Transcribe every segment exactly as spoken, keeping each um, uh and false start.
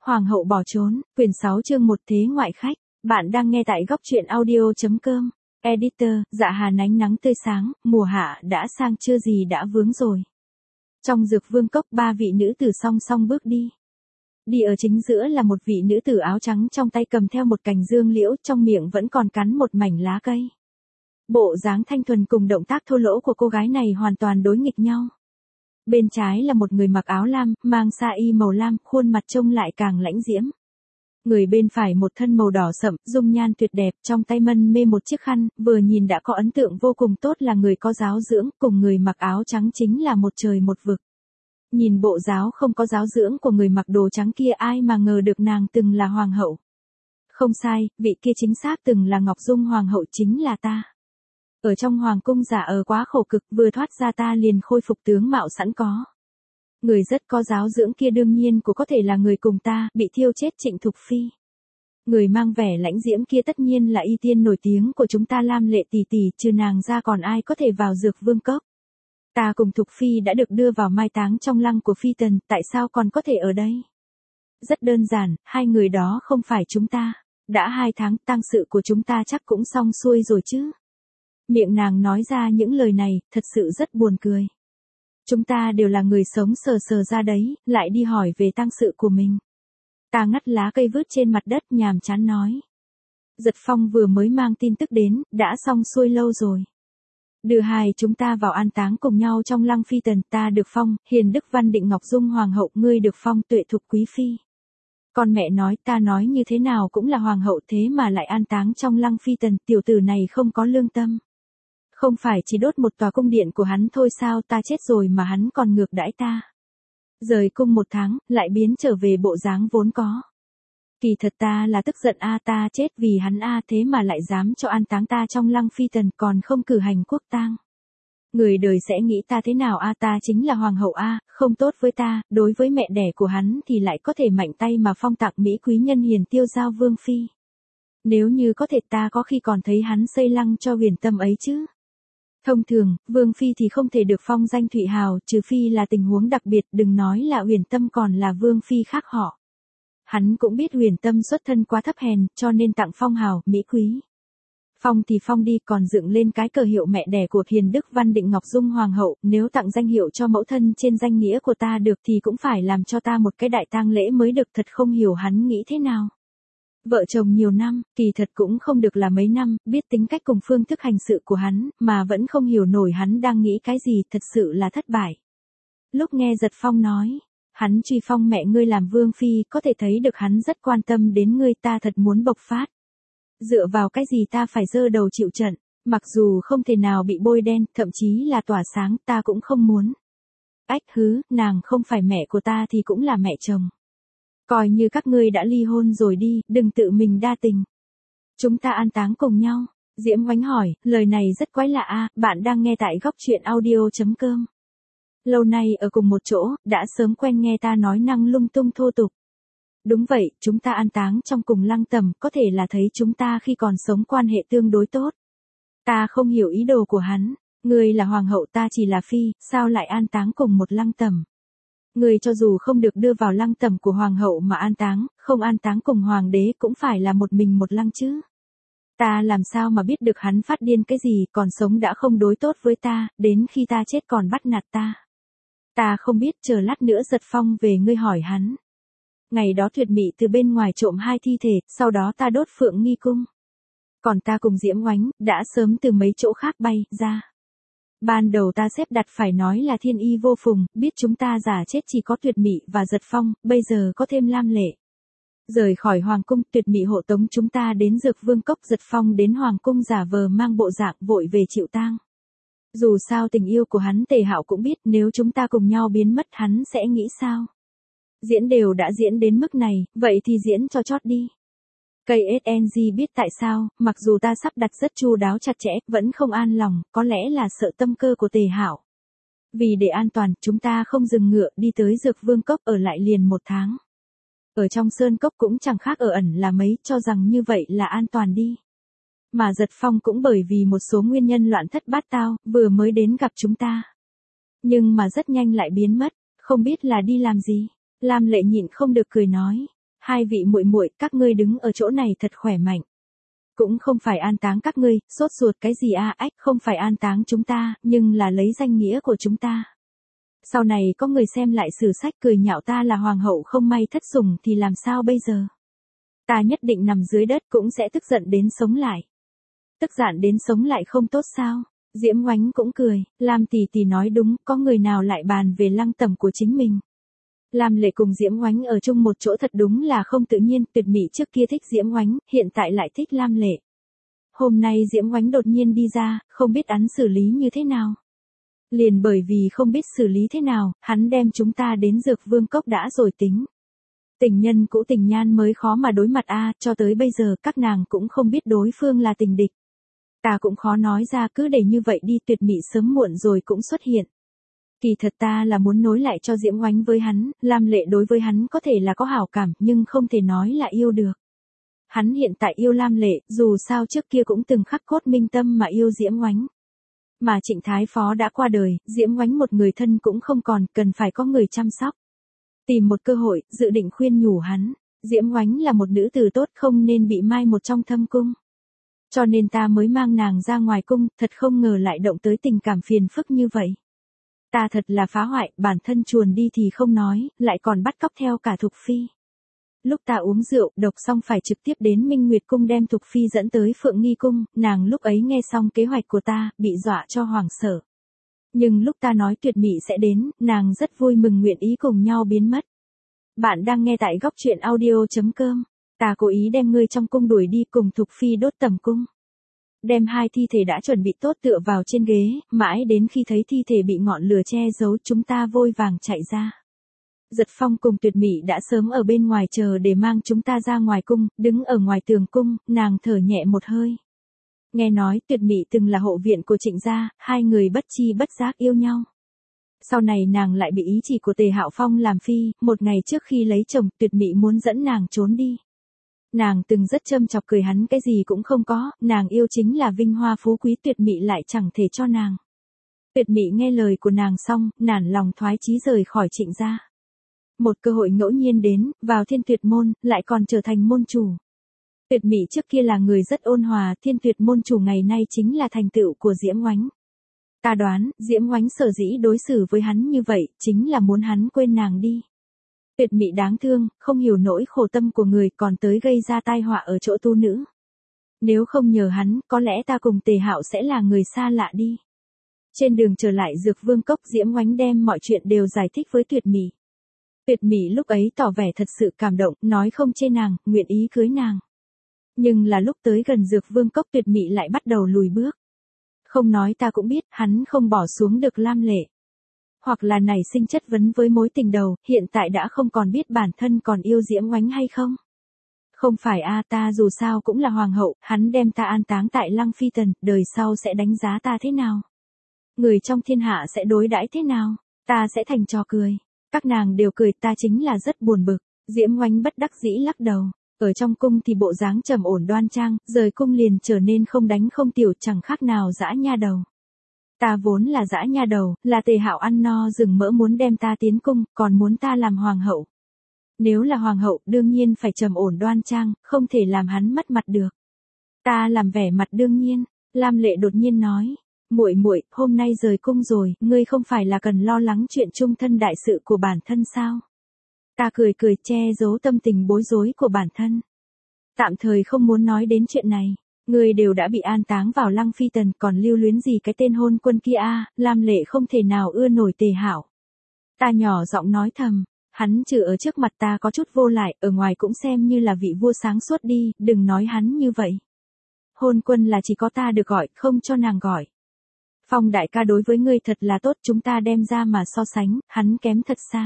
Hoàng hậu bỏ trốn, quyển sáu chương một thế ngoại khách. Bạn đang nghe tại góc truyện audio.com. Editor, dạ hà nánh nắng tươi sáng, mùa hạ đã sang chưa gì đã vướng rồi. Trong dược vương cốc ba vị nữ tử song song bước đi. Đi ở chính giữa là một vị nữ tử áo trắng trong tay cầm theo một cành dương liễu, trong miệng vẫn còn cắn một mảnh lá cây. Bộ dáng thanh thuần cùng động tác thô lỗ của cô gái này hoàn toàn đối nghịch nhau. Bên trái là một người mặc áo lam, mang sa y màu lam, khuôn mặt trông lại càng lãnh diễm. Người bên phải một thân màu đỏ sậm, dung nhan tuyệt đẹp, trong tay mân mê một chiếc khăn, vừa nhìn đã có ấn tượng vô cùng tốt là người có giáo dưỡng, cùng người mặc áo trắng chính là một trời một vực. Nhìn bộ giáo không có giáo dưỡng của người mặc đồ trắng kia, ai mà ngờ được nàng từng là hoàng hậu. Không sai, vị kia chính xác từng là Ngọc Dung hoàng hậu, chính là ta. Ở trong hoàng cung giả ở quá khổ cực, vừa thoát ra ta liền khôi phục tướng mạo sẵn có. Người rất có giáo dưỡng kia đương nhiên cũng có thể là người cùng ta, bị thiêu chết Trịnh Thục Phi. Người mang vẻ lãnh diễm kia tất nhiên là y tiên nổi tiếng của chúng ta Lam Lệ tỷ tỷ, trừ nàng ra còn ai có thể vào dược vương cốc. Ta cùng Thục Phi đã được đưa vào mai táng trong lăng của Phi Tần, tại sao còn có thể ở đây? Rất đơn giản, hai người đó không phải chúng ta. Đã hai tháng, tang sự của chúng ta chắc cũng xong xuôi rồi chứ. Miệng nàng nói ra những lời này, thật sự rất buồn cười. Chúng ta đều là người sống sờ sờ ra đấy, lại đi hỏi về tang sự của mình. Ta ngắt lá cây vứt trên mặt đất, nhàm chán nói. Giật Phong vừa mới mang tin tức đến, đã xong xuôi lâu rồi. Đưa hai chúng ta vào an táng cùng nhau trong lăng Phi Tần, ta được phong, Hiền Đức Văn Định Ngọc Dung hoàng hậu, ngươi được phong Tuệ Thục quý phi. Con mẹ nói, ta nói như thế nào cũng là hoàng hậu thế mà lại an táng trong lăng Phi Tần, tiểu tử này không có lương tâm. Không phải chỉ đốt một tòa cung điện của hắn thôi sao, ta chết rồi mà hắn còn ngược đãi ta. Rời cung một tháng, lại biến trở về bộ dáng vốn có. Kỳ thật ta là tức giận a, ta chết vì hắn a, thế mà lại dám cho an táng ta trong lăng Phi Tần, còn không cử hành quốc tang. Người đời sẽ nghĩ ta thế nào a, ta chính là hoàng hậu a, không tốt với ta, đối với mẹ đẻ của hắn thì lại có thể mạnh tay mà phong tặng mỹ quý nhân hiền tiêu giao vương phi. Nếu như có thể ta có khi còn thấy hắn xây lăng cho Huyền Tâm ấy chứ. Thông thường, vương phi thì không thể được phong danh Thụy Hào, trừ phi là tình huống đặc biệt, đừng nói là Huyền Tâm còn là vương phi khác họ. Hắn cũng biết Huyền Tâm xuất thân quá thấp hèn, cho nên tặng phong hào, mỹ quý. Phong thì phong đi, còn dựng lên cái cờ hiệu mẹ đẻ của Hiền Đức Văn Định Ngọc Dung hoàng hậu, nếu tặng danh hiệu cho mẫu thân trên danh nghĩa của ta được thì cũng phải làm cho ta một cái đại tang lễ mới được, thật không hiểu hắn nghĩ thế nào. Vợ chồng nhiều năm, kỳ thật cũng không được là mấy năm, biết tính cách cùng phương thức hành sự của hắn, mà vẫn không hiểu nổi hắn đang nghĩ cái gì, thật sự là thất bại. Lúc nghe Giật Phong nói, hắn truy phong mẹ ngươi làm vương phi, có thể thấy được hắn rất quan tâm đến ngươi, ta thật muốn bộc phát. Dựa vào cái gì ta phải giơ đầu chịu trận, mặc dù không thể nào bị bôi đen, thậm chí là tỏa sáng, ta cũng không muốn. Ách hứ, nàng không phải mẹ của ta thì cũng là mẹ chồng. Coi như các ngươi đã ly hôn rồi đi, đừng tự mình đa tình. Chúng ta an táng cùng nhau. Diễm Oánh hỏi, lời này rất quái lạ a, bạn đang nghe tại góc truyện audio.com. Lâu nay ở cùng một chỗ, đã sớm quen nghe ta nói năng lung tung thô tục. Đúng vậy, chúng ta an táng trong cùng lăng tẩm, có thể là thấy chúng ta khi còn sống quan hệ tương đối tốt. Ta không hiểu ý đồ của hắn, ngươi là hoàng hậu ta chỉ là phi, sao lại an táng cùng một lăng tẩm? Người cho dù không được đưa vào lăng tẩm của hoàng hậu mà an táng, không an táng cùng hoàng đế cũng phải là một mình một lăng chứ. Ta làm sao mà biết được hắn phát điên cái gì, còn sống đã không đối tốt với ta, đến khi ta chết còn bắt nạt ta. Ta không biết, chờ lát nữa Giật Phong về ngươi hỏi hắn. Ngày đó Tuyệt Mị từ bên ngoài trộm hai thi thể, sau đó ta đốt Phượng Nghi Cung. Còn ta cùng Diễm Oánh, đã sớm từ mấy chỗ khác bay ra. Ban đầu ta xếp đặt phải nói là thiên y vô phùng, biết chúng ta giả chết chỉ có Tuyệt Mị và Giật Phong, bây giờ có thêm Lam Lệ. Rời khỏi hoàng cung, Tuyệt Mị hộ tống chúng ta đến dược vương cốc, Giật Phong đến hoàng cung giả vờ mang bộ dạng vội về chịu tang. Dù sao tình yêu của hắn Tề Hạo cũng biết, nếu chúng ta cùng nhau biến mất hắn sẽ nghĩ sao. Diễn đều đã diễn đến mức này, vậy thì diễn cho chót đi. ca ét en giê biết tại sao, mặc dù ta sắp đặt rất chu đáo chặt chẽ, vẫn không an lòng, có lẽ là sợ tâm cơ của Tề Hạo. Vì để an toàn, chúng ta không dừng ngựa, đi tới dược vương cốc ở lại liền một tháng. Ở trong sơn cốc cũng chẳng khác ở ẩn là mấy, cho rằng như vậy là an toàn đi. Mà Giật Phong cũng bởi vì một số nguyên nhân loạn thất bát tao, vừa mới đến gặp chúng ta. Nhưng mà rất nhanh lại biến mất, không biết là đi làm gì. Lam Lệ nhịn không được cười nói. Hai vị muội muội, các ngươi đứng ở chỗ này thật khỏe mạnh. Cũng không phải an táng các ngươi, sốt ruột cái gì a, ách, không phải an táng chúng ta, nhưng là lấy danh nghĩa của chúng ta. Sau này có người xem lại sử sách cười nhạo ta là hoàng hậu không may thất sủng thì làm sao bây giờ? Ta nhất định nằm dưới đất cũng sẽ tức giận đến sống lại. Tức giận đến sống lại không tốt sao? Diễm Oánh cũng cười, Lam tỷ tỷ nói đúng, có người nào lại bàn về lăng tẩm của chính mình. Lam Lệ cùng Diễm Oánh ở chung một chỗ thật đúng là không tự nhiên, Tuyệt Mị trước kia thích Diễm Oánh, hiện tại lại thích Lam Lệ. Hôm nay Diễm Oánh đột nhiên đi ra, không biết hắn xử lý như thế nào. Liền bởi vì không biết xử lý thế nào, hắn đem chúng ta đến Dược Vương Cốc đã rồi tính. Tình nhân cũ tình nhan mới khó mà đối mặt a, cho tới bây giờ các nàng cũng không biết đối phương là tình địch. Ta cũng khó nói ra, cứ để như vậy đi, Tuyệt Mị sớm muộn rồi cũng xuất hiện. Kỳ thật ta là muốn nối lại cho Diễm Oánh với hắn, Lam Lệ đối với hắn có thể là có hảo cảm, nhưng không thể nói là yêu được. Hắn hiện tại yêu Lam Lệ, dù sao trước kia cũng từng khắc cốt minh tâm mà yêu Diễm Oánh. Mà Trịnh Thái Phó đã qua đời, Diễm Oánh một người thân cũng không còn, cần phải có người chăm sóc. Tìm một cơ hội, dự định khuyên nhủ hắn, Diễm Oánh là một nữ tử tốt không nên bị mai một trong thâm cung. Cho nên ta mới mang nàng ra ngoài cung, thật không ngờ lại động tới tình cảm phiền phức như vậy. Ta thật là phá hoại, bản thân chuồn đi thì không nói, lại còn bắt cóc theo cả Thục Phi. Lúc ta uống rượu, độc xong phải trực tiếp đến Minh Nguyệt Cung đem Thục Phi dẫn tới Phượng Nghi Cung, nàng lúc ấy nghe xong kế hoạch của ta, bị dọa cho hoảng sợ. Nhưng lúc ta nói Tuyệt Mị sẽ đến, nàng rất vui mừng nguyện ý cùng nhau biến mất. Bạn đang nghe tại góc truyện audio chấm com. Ta cố ý đem ngươi trong cung đuổi đi cùng Thục Phi đốt tẩm cung. Đem hai thi thể đã chuẩn bị tốt tựa vào trên ghế, mãi đến khi thấy thi thể bị ngọn lửa che giấu chúng ta vội vàng chạy ra. Giật Phong cùng Tuyệt Mị đã sớm ở bên ngoài chờ để mang chúng ta ra ngoài cung, đứng ở ngoài tường cung, nàng thở nhẹ một hơi. Nghe nói Tuyệt Mị từng là hộ viện của Trịnh gia, hai người bất chi bất giác yêu nhau. Sau này nàng lại bị ý chỉ của Tề Hạo Phong làm phi, một ngày trước khi lấy chồng Tuyệt Mị muốn dẫn nàng trốn đi. Nàng từng rất châm chọc cười hắn cái gì cũng không có, nàng yêu chính là vinh hoa phú quý, Tuyệt Mị lại chẳng thể cho nàng. Tuyệt Mị nghe lời của nàng xong, nản lòng thoái chí rời khỏi Trịnh gia. Một cơ hội ngẫu nhiên đến, vào Thiên Tuyệt môn, lại còn trở thành môn chủ. Tuyệt Mị trước kia là người rất ôn hòa, Thiên Tuyệt môn chủ ngày nay chính là thành tựu của Diễm Oánh. Ta đoán, Diễm Oánh sở dĩ đối xử với hắn như vậy, chính là muốn hắn quên nàng đi. Tuyệt Mị đáng thương, không hiểu nỗi khổ tâm của người, còn tới gây ra tai họa ở chỗ tu nữ. Nếu không nhờ hắn, có lẽ ta cùng Tề Hạo sẽ là người xa lạ đi. Trên đường trở lại Dược Vương Cốc, Diễm Oánh đem mọi chuyện đều giải thích với Tuyệt Mị. Tuyệt Mị lúc ấy tỏ vẻ thật sự cảm động, nói không chê nàng, nguyện ý cưới nàng. Nhưng là lúc tới gần Dược Vương Cốc Tuyệt Mị lại bắt đầu lùi bước. Không nói ta cũng biết, hắn không bỏ xuống được Lam Lệ. Hoặc là nảy sinh chất vấn với mối tình đầu, hiện tại đã không còn biết bản thân còn yêu Diễm Oánh hay không. Không phải a, ta dù sao cũng là hoàng hậu, hắn đem ta an táng tại Lăng Phi Tần, đời sau sẽ đánh giá ta thế nào? Người trong thiên hạ sẽ đối đãi thế nào? Ta sẽ thành trò cười. Các nàng đều cười, ta chính là rất buồn bực. Diễm Oánh bất đắc dĩ lắc đầu. Ở trong cung thì bộ dáng trầm ổn đoan trang, rời cung liền trở nên không đánh không tiểu, chẳng khác nào dã nha đầu. Ta vốn là dã nha đầu, là Tề Hạo ăn no rừng mỡ muốn đem ta tiến cung, còn muốn ta làm hoàng hậu. Nếu là hoàng hậu, đương nhiên phải trầm ổn đoan trang, không thể làm hắn mất mặt được. Ta làm vẻ mặt đương nhiên. Lam Lệ đột nhiên nói, muội muội, hôm nay rời cung rồi, ngươi không phải là cần lo lắng chuyện chung thân đại sự của bản thân sao? Ta cười cười che giấu tâm tình bối rối của bản thân. Tạm thời không muốn nói đến chuyện này. Ngươi đều đã bị an táng vào Lăng Phi Tần, còn lưu luyến gì cái tên hôn quân kia a? Lam Lệ không thể nào ưa nổi Tề Hạo. Ta nhỏ giọng nói thầm, hắn trừ ở trước mặt ta có chút vô lại, ở ngoài cũng xem như là vị vua sáng suốt đi, đừng nói hắn như vậy. Hôn quân là chỉ có ta được gọi, không cho nàng gọi. Phong đại ca đối với ngươi thật là tốt, chúng ta đem ra mà so sánh, hắn kém thật xa.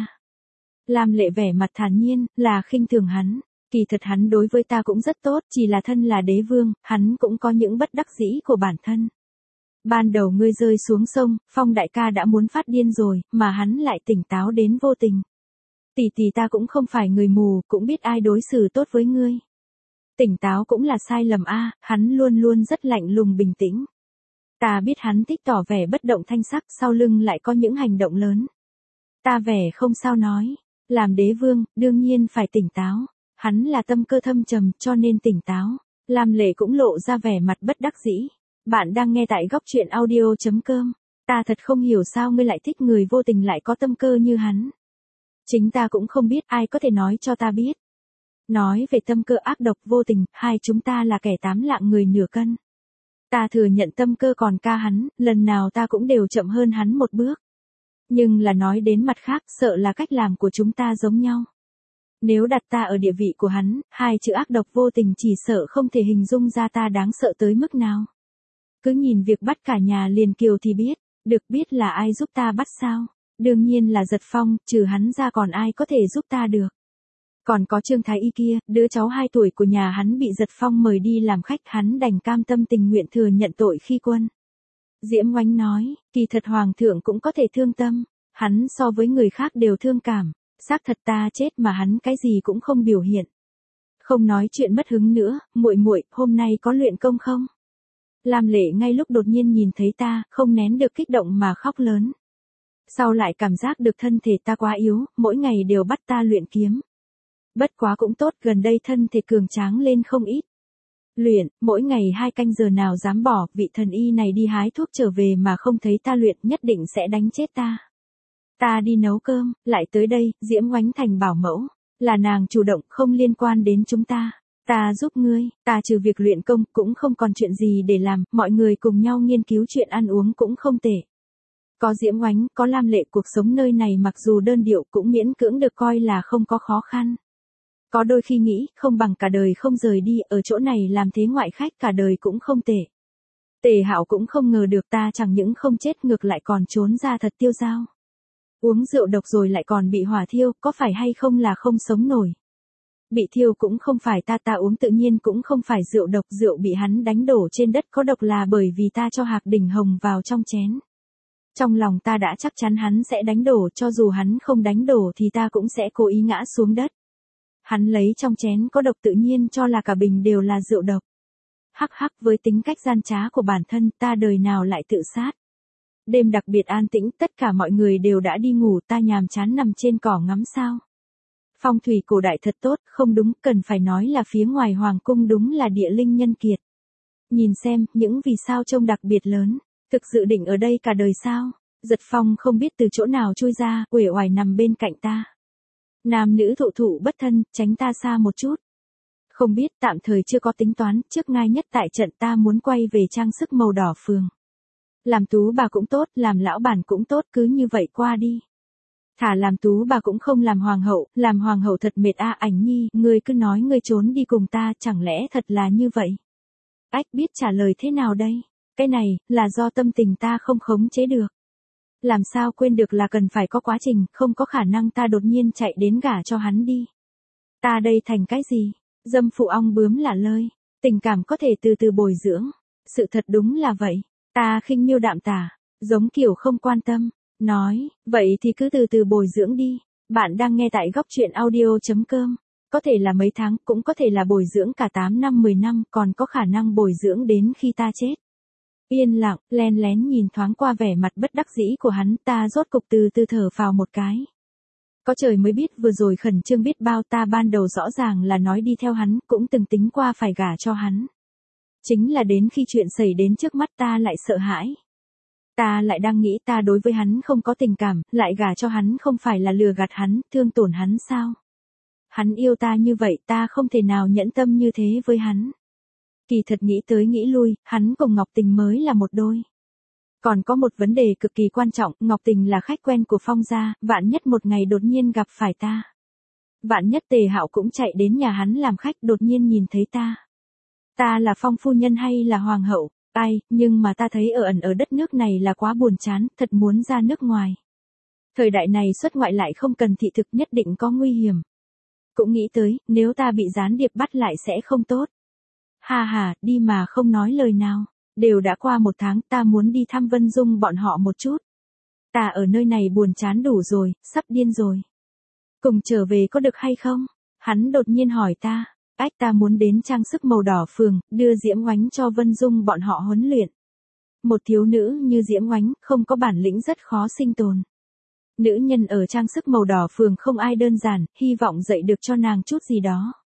Lam Lệ vẻ mặt thản nhiên, là khinh thường hắn. Kỳ thật hắn đối với ta cũng rất tốt, chỉ là thân là đế vương, hắn cũng có những bất đắc dĩ của bản thân. Ban đầu ngươi rơi xuống sông, Phong đại ca đã muốn phát điên rồi, mà hắn lại tỉnh táo đến vô tình. Tỷ tỷ ta cũng không phải người mù, cũng biết ai đối xử tốt với ngươi. Tỉnh táo cũng là sai lầm a, hắn luôn luôn rất lạnh lùng bình tĩnh. Ta biết hắn thích tỏ vẻ bất động thanh sắc, sau lưng lại có những hành động lớn. Ta vẻ không sao nói, làm đế vương, đương nhiên phải tỉnh táo. Hắn là tâm cơ thâm trầm cho nên tỉnh táo. Lam Lệ cũng lộ ra vẻ mặt bất đắc dĩ. Bạn đang nghe tại góc truyện audio.com. Ta thật không hiểu sao ngươi lại thích người vô tình lại có tâm cơ như hắn. Chính ta cũng không biết, ai có thể nói cho ta biết. Nói về tâm cơ ác độc vô tình, hai chúng ta là kẻ tám lạng người nửa cân. Ta thừa nhận tâm cơ còn ca hắn, lần nào ta cũng đều chậm hơn hắn một bước. Nhưng là nói đến mặt khác, sợ là cách làm của chúng ta giống nhau. Nếu đặt ta ở địa vị của hắn, hai chữ ác độc vô tình chỉ sợ không thể hình dung ra ta đáng sợ tới mức nào. Cứ nhìn việc bắt cả nhà liền kiều thì biết, được biết là ai giúp ta bắt sao. Đương nhiên là Giật Phong, trừ hắn ra còn ai có thể giúp ta được. Còn có Trương Thái Y kia, đứa cháu hai tuổi của nhà hắn bị Giật Phong mời đi làm khách, hắn đành cam tâm tình nguyện thừa nhận tội khi quân. Diễm Oánh nói, kỳ thật Hoàng thượng cũng có thể thương tâm, hắn so với người khác đều thương cảm, xác thật ta chết mà hắn cái gì cũng không biểu hiện. Không nói chuyện mất hứng nữa, muội muội, hôm nay có luyện công không? Lam Lệ ngay lúc đột nhiên nhìn thấy ta, không nén được kích động mà khóc lớn. Sau lại cảm giác được thân thể ta quá yếu, mỗi ngày đều bắt ta luyện kiếm. Bất quá cũng tốt, gần đây thân thể cường tráng lên không ít. Luyện, mỗi ngày hai canh giờ nào dám bỏ, vị thần y này đi hái thuốc trở về mà không thấy ta luyện, nhất định sẽ đánh chết ta. Ta đi nấu cơm, lại tới đây, Diễm Oánh thành bảo mẫu, là nàng chủ động, không liên quan đến chúng ta. Ta giúp ngươi, ta trừ việc luyện công cũng không còn chuyện gì để làm, mọi người cùng nhau nghiên cứu chuyện ăn uống cũng không tệ. Có Diễm Oánh, có Lam Lệ, cuộc sống nơi này mặc dù đơn điệu cũng miễn cưỡng được coi là không có khó khăn. Có đôi khi nghĩ, không bằng cả đời không rời đi, ở chỗ này làm thế ngoại khách cả đời cũng không tệ. Tề Hạo cũng không ngờ được ta chẳng những không chết ngược lại còn trốn ra thật tiêu dao. Uống rượu độc rồi lại còn bị hỏa thiêu, có phải hay không là không sống nổi. Bị thiêu cũng không phải ta, ta uống tự nhiên cũng không phải rượu độc, rượu bị hắn đánh đổ trên đất có độc là bởi vì ta cho Hạc Đỉnh Hồng vào trong chén. Trong lòng ta đã chắc chắn hắn sẽ đánh đổ, cho dù hắn không đánh đổ thì ta cũng sẽ cố ý ngã xuống đất. Hắn lấy trong chén có độc tự nhiên cho là cả bình đều là rượu độc. Hắc hắc, với tính cách gian trá của bản thân ta đời nào lại tự sát. Đêm đặc biệt an tĩnh, tất cả mọi người đều đã đi ngủ, ta nhàm chán nằm trên cỏ ngắm sao. Phong thủy cổ đại thật tốt, không đúng, cần phải nói là phía ngoài hoàng cung đúng là địa linh nhân kiệt. Nhìn xem, những vì sao trông đặc biệt lớn, thực dự định ở đây cả đời sao? Giật Phong không biết từ chỗ nào chui ra, uể oải nằm bên cạnh ta. Nam nữ thụ thụ bất thân, tránh ta xa một chút. Không biết, tạm thời chưa có tính toán, trước ngai nhất tại trận ta muốn quay về trang sức màu đỏ phường. Làm tú bà cũng tốt, làm lão bản cũng tốt, cứ như vậy qua đi. Thả làm tú bà cũng không làm hoàng hậu, làm hoàng hậu thật mệt a. Ảnh Nhi, ngươi cứ nói ngươi trốn đi cùng ta, chẳng lẽ thật là như vậy? Ách, biết trả lời thế nào đây? Cái này, là do tâm tình ta không khống chế được. Làm sao quên được là cần phải có quá trình, không có khả năng ta đột nhiên chạy đến gả cho hắn đi. Ta đây thành cái gì? Dâm phụ ong bướm lả lơi. Tình cảm có thể từ từ bồi dưỡng. Sự thật đúng là vậy. Ta khinh miêu đạm tả, giống kiểu không quan tâm. Nói, vậy thì cứ từ từ bồi dưỡng đi. Bạn đang nghe tại góc truyện audio.com. Có thể là mấy tháng, cũng có thể là bồi dưỡng cả tám năm mười năm, còn có khả năng bồi dưỡng đến khi ta chết. Yên lặng, len lén nhìn thoáng qua vẻ mặt bất đắc dĩ của hắn, ta rốt cục từ từ thở phào một cái. Có trời mới biết vừa rồi khẩn trương biết bao, ta ban đầu rõ ràng là nói đi theo hắn, cũng từng tính qua phải gả cho hắn. Chính là đến khi chuyện xảy đến trước mắt ta lại sợ hãi. Ta lại đang nghĩ ta đối với hắn không có tình cảm, lại gả cho hắn không phải là lừa gạt hắn, thương tổn hắn sao? Hắn yêu ta như vậy, ta không thể nào nhẫn tâm như thế với hắn. Kỳ thật nghĩ tới nghĩ lui, hắn cùng Ngọc Tình mới là một đôi. Còn có một vấn đề cực kỳ quan trọng, Ngọc Tình là khách quen của Phong gia, vạn nhất một ngày đột nhiên gặp phải ta. Vạn nhất Tề Hạo cũng chạy đến nhà hắn làm khách, đột nhiên nhìn thấy ta. Ta là Phong phu nhân hay là hoàng hậu? Ai, nhưng mà ta thấy ở ẩn ở đất nước này là quá buồn chán, thật muốn ra nước ngoài. Thời đại này xuất ngoại lại không cần thị thực, nhất định có nguy hiểm. Cũng nghĩ tới, nếu ta bị gián điệp bắt lại sẽ không tốt. Ha ha, đi mà không nói lời nào. Đều đã qua một tháng, ta muốn đi thăm Vân Dung bọn họ một chút. Ta ở nơi này buồn chán đủ rồi, sắp điên rồi. Cùng trở về có được hay không? Hắn đột nhiên hỏi ta. Ách, ta muốn đến trang sức màu đỏ phường, đưa Diễm Oánh cho Vân Dung bọn họ huấn luyện. Một thiếu nữ như Diễm Oánh, không có bản lĩnh rất khó sinh tồn. Nữ nhân ở trang sức màu đỏ phường không ai đơn giản, hy vọng dạy được cho nàng chút gì đó.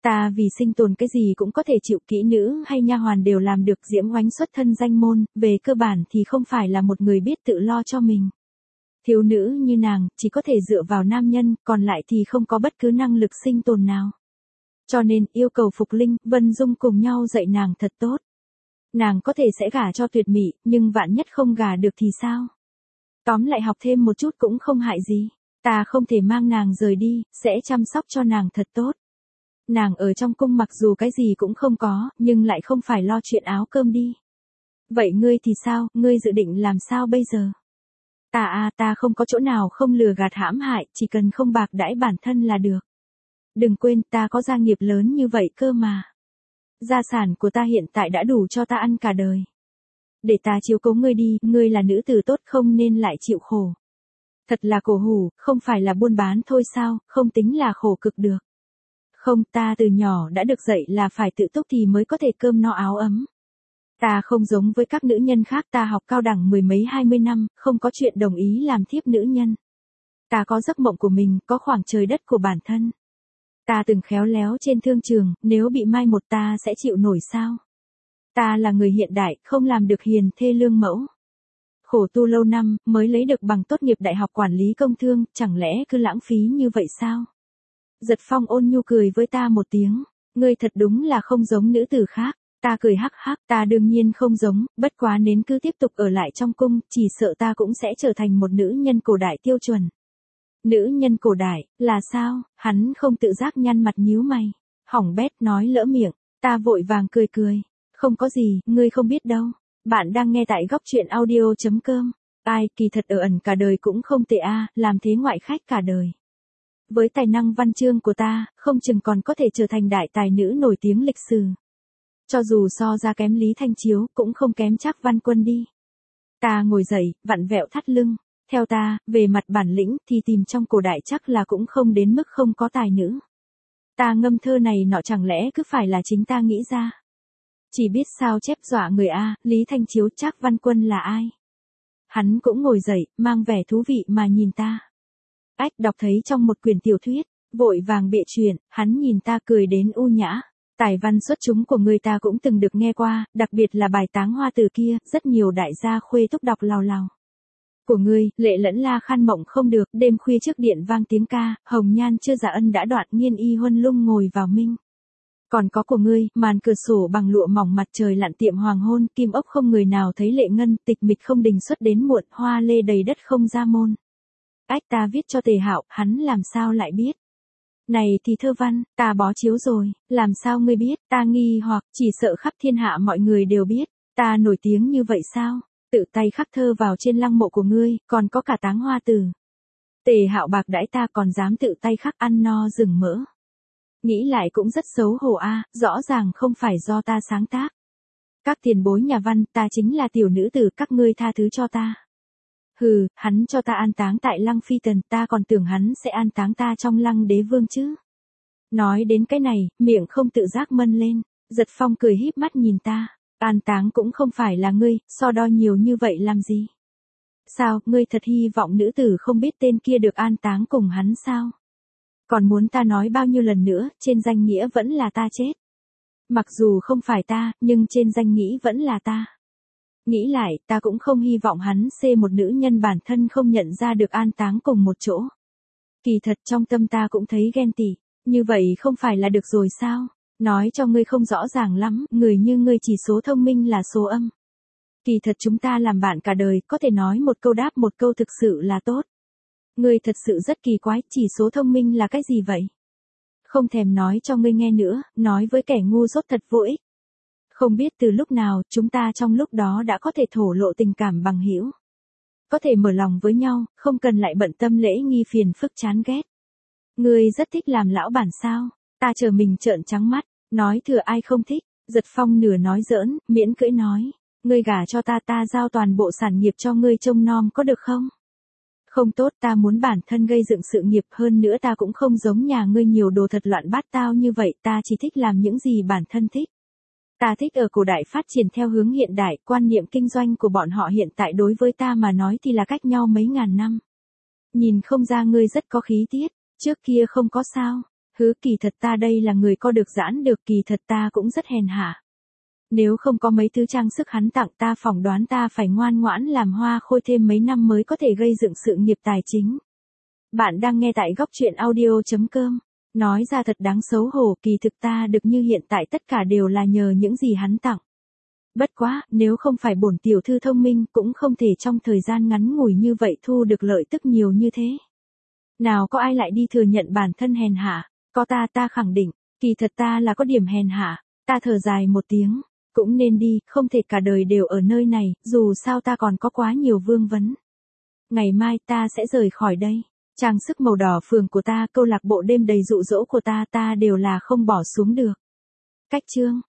Ta vì sinh tồn cái gì cũng có thể chịu, kỹ nữ hay nha hoàn đều làm được, Diễm Oánh xuất thân danh môn, về cơ bản thì không phải là một người biết tự lo cho mình. Thiếu nữ như nàng, chỉ có thể dựa vào nam nhân, còn lại thì không có bất cứ năng lực sinh tồn nào. Cho nên, yêu cầu Phục Linh, Vân Dung cùng nhau dạy nàng thật tốt. Nàng có thể sẽ gả cho Tuyệt Mỹ, nhưng vạn nhất không gả được thì sao? Tóm lại học thêm một chút cũng không hại gì. Ta không thể mang nàng rời đi, sẽ chăm sóc cho nàng thật tốt. Nàng ở trong cung mặc dù cái gì cũng không có, nhưng lại không phải lo chuyện áo cơm đi. Vậy ngươi thì sao, ngươi dự định làm sao bây giờ? Ta à, ta không có chỗ nào không lừa gạt hãm hại, chỉ cần không bạc đãi bản thân là được. Đừng quên, ta có gia nghiệp lớn như vậy cơ mà. Gia sản của ta hiện tại đã đủ cho ta ăn cả đời. Để ta chiếu cố ngươi đi, ngươi là nữ tử tốt không nên lại chịu khổ. Thật là cổ hủ, không phải là buôn bán thôi sao, không tính là khổ cực được. Không, ta từ nhỏ đã được dạy là phải tự túc thì mới có thể cơm no áo ấm. Ta không giống với các nữ nhân khác, ta học cao đẳng mười mấy hai mươi năm, không có chuyện đồng ý làm thiếp nữ nhân. Ta có giấc mộng của mình, có khoảng trời đất của bản thân. Ta từng khéo léo trên thương trường, nếu bị mai một ta sẽ chịu nổi sao? Ta là người hiện đại, không làm được hiền thê lương mẫu. Khổ tu lâu năm, mới lấy được bằng tốt nghiệp đại học quản lý công thương, chẳng lẽ cứ lãng phí như vậy sao? Giật Phong ôn nhu cười với ta một tiếng, ngươi thật đúng là không giống nữ tử khác. Ta cười hắc hắc, ta đương nhiên không giống, bất quá nếu cứ tiếp tục ở lại trong cung, chỉ sợ ta cũng sẽ trở thành một nữ nhân cổ đại tiêu chuẩn. Nữ nhân cổ đại, là sao? Hắn không tự giác nhăn mặt nhíu mày. Hỏng bét nói lỡ miệng, ta vội vàng cười cười. Không có gì, ngươi không biết đâu. Bạn đang nghe tại góc truyện audio chấm com. Ai, kỳ thật ở ẩn cả đời cũng không tệ a, làm thế ngoại khách cả đời. Với tài năng văn chương của ta, không chừng còn có thể trở thành đại tài nữ nổi tiếng lịch sử. Cho dù so ra kém Lý Thanh Chiếu, cũng không kém Trác Văn Quân đi. Ta ngồi dậy, vặn vẹo thắt lưng. Theo ta, về mặt bản lĩnh thì tìm trong cổ đại chắc là cũng không đến mức không có tài nữ. Ta ngâm thơ này nọ chẳng lẽ cứ phải là chính ta nghĩ ra. Chỉ biết sao chép dọa người a, Lý Thanh Chiếu Trác Văn Quân là ai? Hắn cũng ngồi dậy, mang vẻ thú vị mà nhìn ta. Ách đọc thấy trong một quyển tiểu thuyết, vội vàng bịa chuyện, hắn nhìn ta cười đến u nhã. Tài văn xuất chúng của người ta cũng từng được nghe qua, đặc biệt là bài Táng Hoa Tử kia, rất nhiều đại gia khuê túc đọc lào lào. Của ngươi, lệ lẫn la khan mộng không được, đêm khuya trước điện vang tiếng ca, hồng nhan chưa giả ân đã đoạn, nghiên y huân lung ngồi vào minh. Còn có của ngươi, màn cửa sổ bằng lụa mỏng mặt trời lặn tiệm hoàng hôn, kim ốc không người nào thấy lệ ngân, tịch mịch không đình xuất đến muộn, hoa lê đầy đất không ra môn. Ách ta viết cho Tề Hạo, hắn làm sao lại biết? Này thì thơ văn, ta bó chiếu rồi, làm sao ngươi biết? Ta nghi hoặc, chỉ sợ khắp thiên hạ mọi người đều biết, ta nổi tiếng như vậy sao? Tự tay khắc thơ vào trên lăng mộ của ngươi, còn có cả Táng Hoa Tử. Tề Hạo bạc đãi ta còn dám tự tay khắc ăn no rừng mỡ. Nghĩ lại cũng rất xấu hổ a, rõ ràng không phải do ta sáng tác. Các tiền bối nhà văn, ta chính là tiểu nữ tử, các ngươi tha thứ cho ta. Hừ, hắn cho ta an táng tại lăng Phi Tần, ta còn tưởng hắn sẽ an táng ta trong lăng Đế Vương chứ. Nói đến cái này, miệng không tự giác mân lên, Giật Phong cười híp mắt nhìn ta. An táng cũng không phải là ngươi, so đo nhiều như vậy làm gì? Sao, ngươi thật hy vọng nữ tử không biết tên kia được an táng cùng hắn sao? Còn muốn ta nói bao nhiêu lần nữa, trên danh nghĩa vẫn là ta chết. Mặc dù không phải ta, nhưng trên danh nghĩa vẫn là ta. Nghĩ lại, ta cũng không hy vọng hắn xê một nữ nhân bản thân không nhận ra được an táng cùng một chỗ. Kỳ thật trong tâm ta cũng thấy ghen tị, như vậy không phải là được rồi sao? Nói cho ngươi không rõ ràng lắm, người như ngươi chỉ số thông minh là số âm. Kỳ thật chúng ta làm bạn cả đời, có thể nói một câu đáp một câu thực sự là tốt. Ngươi thật sự rất kỳ quái, chỉ số thông minh là cái gì vậy? Không thèm nói cho ngươi nghe nữa, nói với kẻ ngu dốt thật vô ích. Không biết từ lúc nào, chúng ta trong lúc đó đã có thể thổ lộ tình cảm bằng hữu. Có thể mở lòng với nhau, không cần lại bận tâm lễ nghi phiền phức chán ghét. Ngươi rất thích làm lão bản sao? Ta chờ mình trợn trắng mắt, nói thừa ai không thích. Giật Phong nửa nói giỡn, miễn cưỡi nói. Ngươi gả cho ta, ta giao toàn bộ sản nghiệp cho ngươi trông nom có được không? Không tốt, ta muốn bản thân gây dựng sự nghiệp, hơn nữa ta cũng không giống nhà ngươi nhiều đồ thật loạn bát tao như vậy, ta chỉ thích làm những gì bản thân thích. Ta thích ở cổ đại phát triển theo hướng hiện đại, quan niệm kinh doanh của bọn họ hiện tại đối với ta mà nói thì là cách nhau mấy ngàn năm. Nhìn không ra ngươi rất có khí tiết, trước kia không có sao. Hứ, kỳ thật ta đây là người co được giãn được, kỳ thật ta cũng rất hèn hạ. Nếu không có mấy thứ trang sức hắn tặng ta, phỏng đoán ta phải ngoan ngoãn làm hoa khôi thêm mấy năm mới có thể gây dựng sự nghiệp tài chính. Bạn đang nghe tại góc truyện audio.com. Nói ra thật đáng xấu hổ, kỳ thực ta được như hiện tại tất cả đều là nhờ những gì hắn tặng. Bất quá, nếu không phải bổn tiểu thư thông minh, cũng không thể trong thời gian ngắn ngủi như vậy thu được lợi tức nhiều như thế. Nào có ai lại đi thừa nhận bản thân hèn hạ, có ta ta khẳng định, kỳ thật ta là có điểm hèn hạ, ta thở dài một tiếng, cũng nên đi, không thể cả đời đều ở nơi này, dù sao ta còn có quá nhiều vương vấn. Ngày mai ta sẽ rời khỏi đây. Trang sức màu đỏ phường của ta, câu lạc bộ đêm đầy dụ dỗ của ta, ta đều là không bỏ xuống được. Cách chương